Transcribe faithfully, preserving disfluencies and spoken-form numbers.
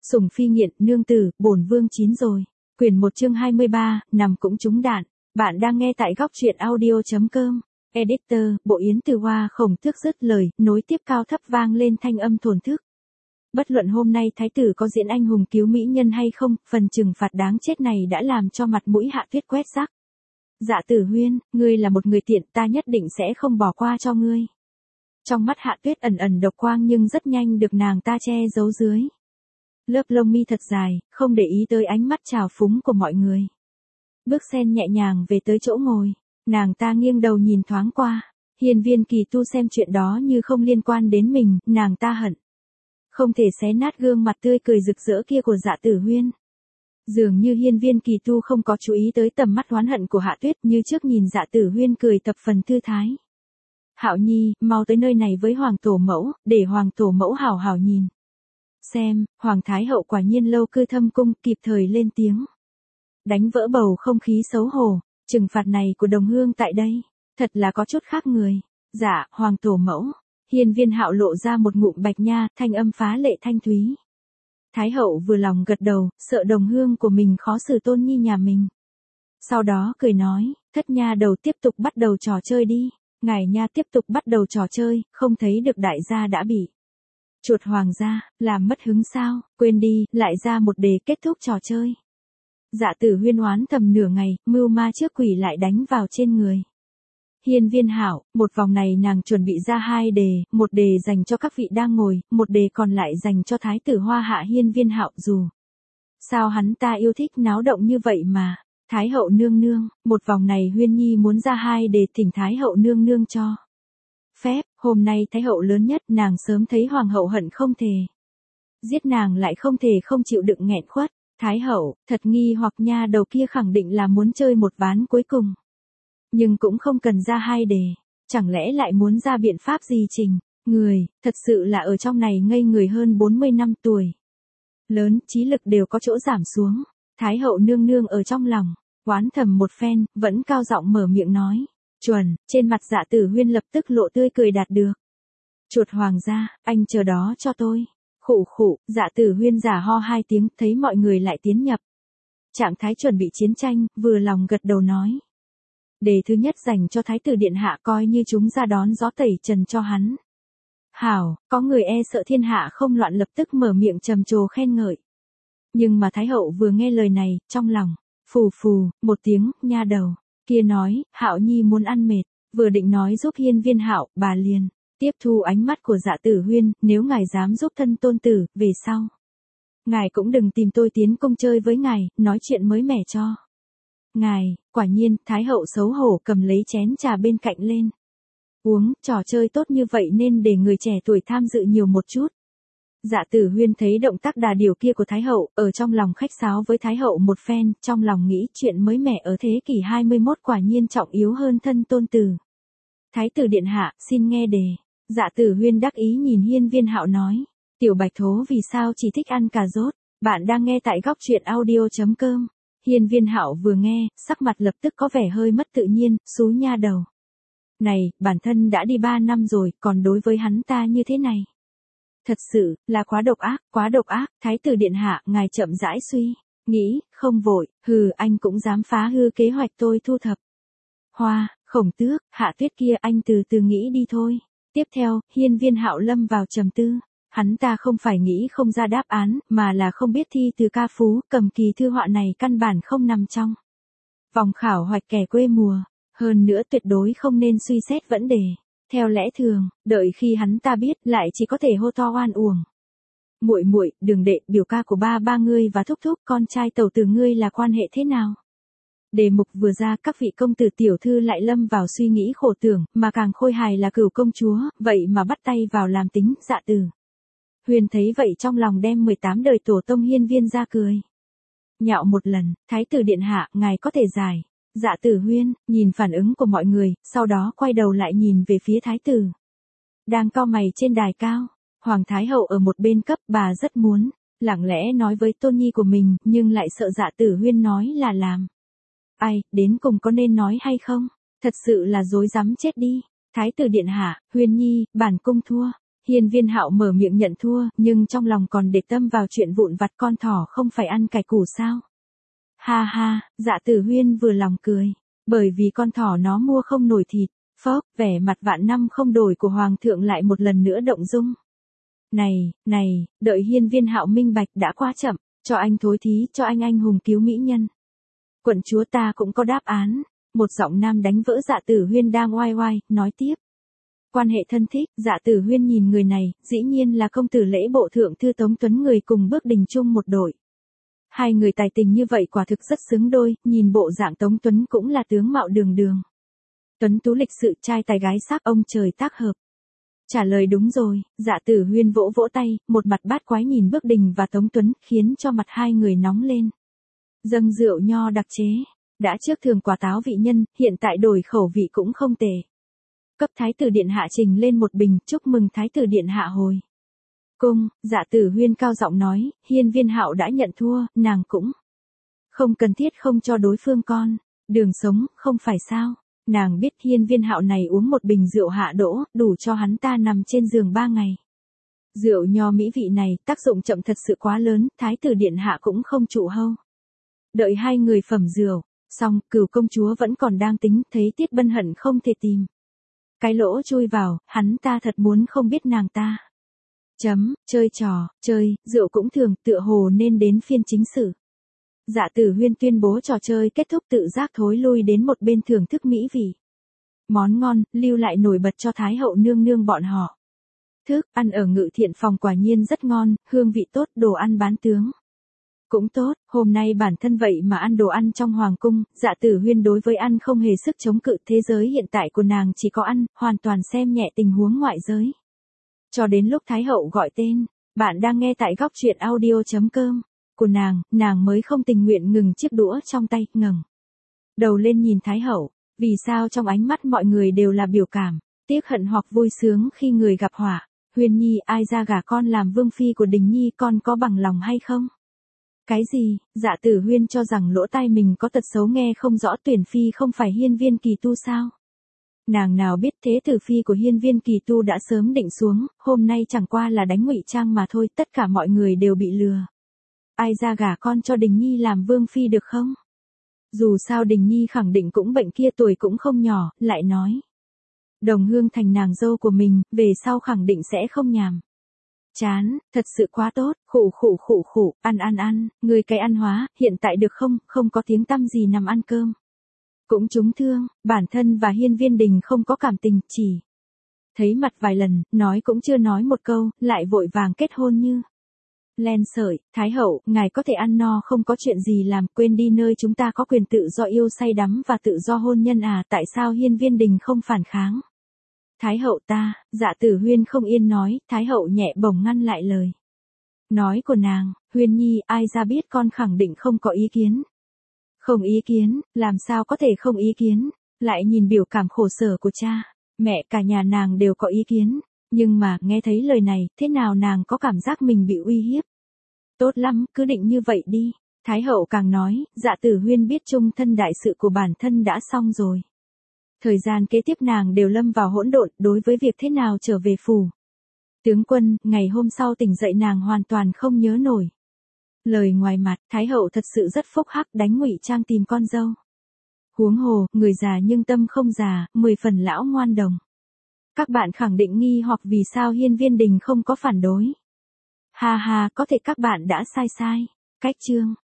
Sủng phi nghiện, nương tử, bổn vương chín rồi. Quyển một chương hai mươi ba, nằm cũng trúng đạn. Bạn đang nghe tại góc truyện audio.com. Editor, Bộ Yến Từ Hoa khổng tước dứt lời, nối tiếp cao thấp vang lên thanh âm thổn thức. Bất luận hôm nay thái tử có diễn anh hùng cứu mỹ nhân hay không, phần trừng phạt đáng chết này đã làm cho mặt mũi Hạ Tuyết quét rác. Dạ Tử Huyên, ngươi là một người tiện, ta nhất định sẽ không bỏ qua cho ngươi. Trong mắt Hạ Tuyết ẩn ẩn độc quang nhưng rất nhanh được nàng ta che giấu dưới lớp lông mi thật dài, không để ý tới ánh mắt trào phúng của mọi người. Bước sen nhẹ nhàng về tới chỗ ngồi, nàng ta nghiêng đầu nhìn thoáng qua, Hiên Viên Kỳ Tu xem chuyện đó như không liên quan đến mình, nàng ta hận không thể xé nát gương mặt tươi cười rực rỡ kia của Dạ Tử Huyên. Dường như Hiên Viên Kỳ Tu không có chú ý tới tầm mắt oán hận của Hạ Tuyết, như trước nhìn Dạ Tử Huyên cười thập phần thư thái. Hạo Nhi, mau tới nơi này với Hoàng Tổ Mẫu, để Hoàng Tổ Mẫu hảo hảo nhìn xem. Hoàng Thái Hậu quả nhiên lâu cư thâm cung, kịp thời lên tiếng, đánh vỡ bầu không khí xấu hổ. Trừng phạt này của đồng hương tại đây thật là có chút khác người. Dạ, Hoàng Tổ Mẫu. Hiên Viên Hạo lộ ra một ngụm bạch nha, thanh âm phá lệ thanh thúy. Thái Hậu vừa lòng gật đầu, sợ đồng hương của mình khó xử tôn nhi nhà mình. Sau đó cười nói, thất nha đầu tiếp tục bắt đầu trò chơi đi. Ngài nha tiếp tục bắt đầu trò chơi, không thấy được đại gia đã bị chuột hoàng gia làm mất hứng sao? Quên đi, lại ra một đề kết thúc trò chơi. Dạ Tử Huyên oán thầm nửa ngày, mưu ma trước quỷ lại đánh vào trên người Hiên Viên Hạo. Một vòng này nàng chuẩn bị ra hai đề, một đề dành cho các vị đang ngồi, một đề còn lại dành cho Thái tử Hoa Hạ Hiên Viên Hạo. Dù sao hắn ta yêu thích náo động như vậy mà. Thái hậu nương nương, một vòng này Huyên Nhi muốn ra hai đề, thỉnh Thái hậu nương nương cho phép. Hôm nay Thái hậu lớn nhất, nàng sớm thấy hoàng hậu hận không thể giết nàng lại không thể không chịu đựng nghẹn khuất. Thái hậu, thật nghi hoặc nha đầu kia khẳng định là muốn chơi một ván cuối cùng. Nhưng cũng không cần ra hai đề, chẳng lẽ lại muốn ra biện pháp gì trình? Người, thật sự là ở trong này ngây người hơn bốn mươi năm tuổi. Lớn, trí lực đều có chỗ giảm xuống. Thái hậu nương nương ở trong lòng oán thầm một phen, vẫn cao giọng mở miệng nói. Chuẩn, trên mặt Dạ Tử Huyên lập tức lộ tươi cười đạt được. Chuột hoàng gia, anh chờ đó cho tôi. Khụ khụ, Dạ Tử Huyên giả ho hai tiếng, thấy mọi người lại tiến nhập trạng thái chuẩn bị chiến tranh, vừa lòng gật đầu nói. Đề thứ nhất dành cho Thái tử điện hạ, coi như chúng ra đón gió tẩy trần cho hắn. Hảo, có người e sợ thiên hạ không loạn lập tức mở miệng trầm trồ khen ngợi. Nhưng mà Thái hậu vừa nghe lời này, trong lòng phù phù một tiếng, nha đầu kia nói, Hạo Nhi muốn ăn mệt, vừa định nói giúp Hiên Viên Hạo, bà liền tiếp thu ánh mắt của Dạ Tử Huyên, nếu ngài dám giúp thân tôn tử, về sau ngài cũng đừng tìm tôi tiến cung chơi với ngài, nói chuyện mới mẻ cho ngài. Quả nhiên, Thái hậu xấu hổ cầm lấy chén trà bên cạnh lên uống. Trò chơi tốt như vậy nên để người trẻ tuổi tham dự nhiều một chút. Dạ Tử Huyên thấy động tác đà điểu kia của Thái hậu, ở trong lòng khách sáo với Thái hậu một phen, trong lòng nghĩ chuyện mới mẻ ở thế kỷ hai mươi mốt quả nhiên trọng yếu hơn thân tôn tử. Thái tử điện hạ, xin nghe đề. Dạ Tử Huyên đắc ý nhìn Hiên Viên Hạo nói. Tiểu bạch thố vì sao chỉ thích ăn cà rốt? Bạn đang nghe tại góc truyện audio.com. Hiên Viên Hạo vừa nghe, sắc mặt lập tức có vẻ hơi mất tự nhiên, xú nha đầu này, bản thân đã đi ba năm rồi, còn đối với hắn ta như thế này. Thật sự, là quá độc ác, quá độc ác. Thái tử điện hạ, ngài chậm rãi suy nghĩ, không vội. Hừ, anh cũng dám phá hư kế hoạch tôi thu thập Hoa, khổng tước, Hạ Tuyết kia, anh từ từ nghĩ đi thôi. Tiếp theo, Hiên Viên Hạo lâm vào trầm tư. Hắn ta không phải nghĩ không ra đáp án, mà là không biết thi từ ca phú, cầm kỳ thư họa này căn bản không nằm trong vòng khảo hoạch kẻ quê mùa. Hơn nữa tuyệt đối không nên suy xét vấn đề theo lẽ thường, đợi khi hắn ta biết, lại chỉ có thể hô to oan uổng. Muội muội, đường đệ, biểu ca của ba ba ngươi và thúc thúc con trai tẩu tử ngươi là quan hệ thế nào? Đề mục vừa ra, các vị công tử tiểu thư lại lâm vào suy nghĩ khổ tưởng, mà càng khôi hài là Cửu công chúa, vậy mà bắt tay vào làm tính. Dạ Tử Huyên thấy vậy trong lòng đem mười tám đời tổ tông Hiên Viên ra cười nhạo một lần. Thái tử điện hạ, ngài có thể giải. Dạ Tử Huyên nhìn phản ứng của mọi người, sau đó quay đầu lại nhìn về phía thái tử đang cau mày trên đài cao. Hoàng Thái hậu ở một bên cấp, bà rất muốn lặng lẽ nói với tôn nhi của mình, nhưng lại sợ Dạ Tử Huyên nói là làm. Ai, đến cùng có nên nói hay không? Thật sự là dối rắm chết đi. Thái tử điện hạ, Huyên Nhi, bản cung thua. Hiên Viên Hạo mở miệng nhận thua, nhưng trong lòng còn để tâm vào chuyện vụn vặt, con thỏ không phải ăn cải củ sao? Ha ha, Dạ Tử Huyên vừa lòng cười, bởi vì con thỏ nó mua không nổi thịt. Phốc, vẻ mặt vạn năm không đổi của hoàng thượng lại một lần nữa động dung. Này, này, đợi Hiên Viên Hạo minh bạch đã quá chậm, cho anh thối thí, cho anh anh hùng cứu mỹ nhân. Quận chúa ta cũng có đáp án, một giọng nam đánh vỡ Dạ Tử Huyên đang oai oai, nói tiếp. Quan hệ thân thích, Dạ Tử Huyên nhìn người này, dĩ nhiên là công tử lễ bộ thượng thư Tống Tuấn, người cùng bước đình chung một đội. Hai người tài tình như vậy quả thực rất xứng đôi, nhìn bộ dạng Tống Tuấn cũng là tướng mạo đường đường. Tuấn tú lịch sự, trai tài gái sắc, ông trời tác hợp. Trả lời đúng rồi, Dạ Tử Huyên vỗ vỗ tay, một mặt bát quái nhìn Bước Đình và Tống Tuấn, khiến cho mặt hai người nóng lên. Dâng rượu nho đặc chế, đã trước thường quả táo vị nhân, hiện tại đổi khẩu vị cũng không tệ. Cấp Thái tử điện hạ trình lên một bình, chúc mừng Thái tử điện hạ hồi cung. Dạ Tử Huyên cao giọng nói, Hiên Viên Hạo đã nhận thua, nàng cũng không cần thiết không cho đối phương con đường sống, không phải sao? Nàng biết Hiên Viên Hạo này uống một bình rượu hạ đỗ, đủ cho hắn ta nằm trên giường ba ngày. Rượu nho mỹ vị này, tác dụng chậm thật sự quá lớn, Thái tử điện hạ cũng không trụ hâu. Đợi hai người phẩm rượu, xong, Cửu công chúa vẫn còn đang tính, thấy Tiết Bân Hận không thể tìm cái lỗ chui vào, hắn ta thật muốn không biết nàng ta. Chấm, chơi trò, chơi, rượu cũng thường, tựa hồ nên đến phiên chính sự. Dạ Tử Huyên tuyên bố trò chơi kết thúc, tự giác thối lui đến một bên thưởng thức mỹ vị. Món ngon, lưu lại nổi bật cho Thái hậu nương nương bọn họ. Thức ăn ở Ngự Thiện phòng quả nhiên rất ngon, hương vị tốt, đồ ăn bán tướng cũng tốt, hôm nay bản thân vậy mà ăn đồ ăn trong hoàng cung. Dạ Tử Huyên đối với ăn không hề sức chống cự, thế giới hiện tại của nàng chỉ có ăn, hoàn toàn xem nhẹ tình huống ngoại giới. Cho đến lúc Thái hậu gọi tên, bạn đang nghe tại góc truyện audio chấm com của nàng, nàng mới không tình nguyện ngừng chiếc đũa trong tay, ngẩng đầu lên nhìn Thái hậu, vì sao trong ánh mắt mọi người đều là biểu cảm, tiếc hận hoặc vui sướng khi người gặp họa. Huyên Nhi, ai ra gả con làm vương phi của Đình Nhi, con có bằng lòng hay không? Cái gì? Dạ Tử Huyên cho rằng lỗ tai mình có tật xấu nghe không rõ, tuyển phi không phải Hiên Viên Kỳ Tu sao? Nàng nào biết thế tử phi của Hiên Viên Kỳ Tu đã sớm định xuống, hôm nay chẳng qua là đánh ngụy trang mà thôi, tất cả mọi người đều bị lừa. Ai ra gả con cho Đình Nhi làm vương phi được không? Dù sao Đình Nhi khẳng định cũng bệnh kia, tuổi cũng không nhỏ, lại nói. Đồng hương thành nàng dâu của mình, về sau khẳng định sẽ không nhàm chán, thật sự quá tốt, khụ khụ khụ khụ, ăn ăn ăn, người cái ăn hóa, hiện tại được không, không có tiếng tăm gì nằm ăn cơm. Cũng trúng thương, bản thân và Hiên Viên Đình không có cảm tình, chỉ thấy mặt vài lần, nói cũng chưa nói một câu, lại vội vàng kết hôn như len sợi. Thái hậu, ngài có thể ăn no không có chuyện gì làm, quên đi nơi chúng ta có quyền tự do yêu say đắm và tự do hôn nhân à, tại sao Hiên Viên Đình không phản kháng? Thái hậu ta, Dạ Tử Huyên không yên nói, Thái hậu nhẹ bổng ngăn lại lời nói của nàng, Huyên Nhi, ai ra biết con khẳng định không có ý kiến. Không ý kiến, làm sao có thể không ý kiến, lại nhìn biểu cảm khổ sở của cha, mẹ, cả nhà nàng đều có ý kiến, nhưng mà, nghe thấy lời này, thế nào nàng có cảm giác mình bị uy hiếp. Tốt lắm, cứ định như vậy đi. Thái hậu càng nói, Dạ Tử Huyên biết chung thân đại sự của bản thân đã xong rồi. Thời gian kế tiếp nàng đều lâm vào hỗn độn, đối với việc thế nào trở về phủ tướng quân, ngày hôm sau tỉnh dậy nàng hoàn toàn không nhớ nổi. Lời ngoài mặt, Thái hậu thật sự rất phúc hắc, đánh ngụy trang tìm con dâu. Huống hồ, người già nhưng tâm không già, mười phần lão ngoan đồng. Các bạn khẳng định nghi hoặc vì sao Hiên Viên Đình không có phản đối. Ha ha, có thể các bạn đã sai sai. Cách chương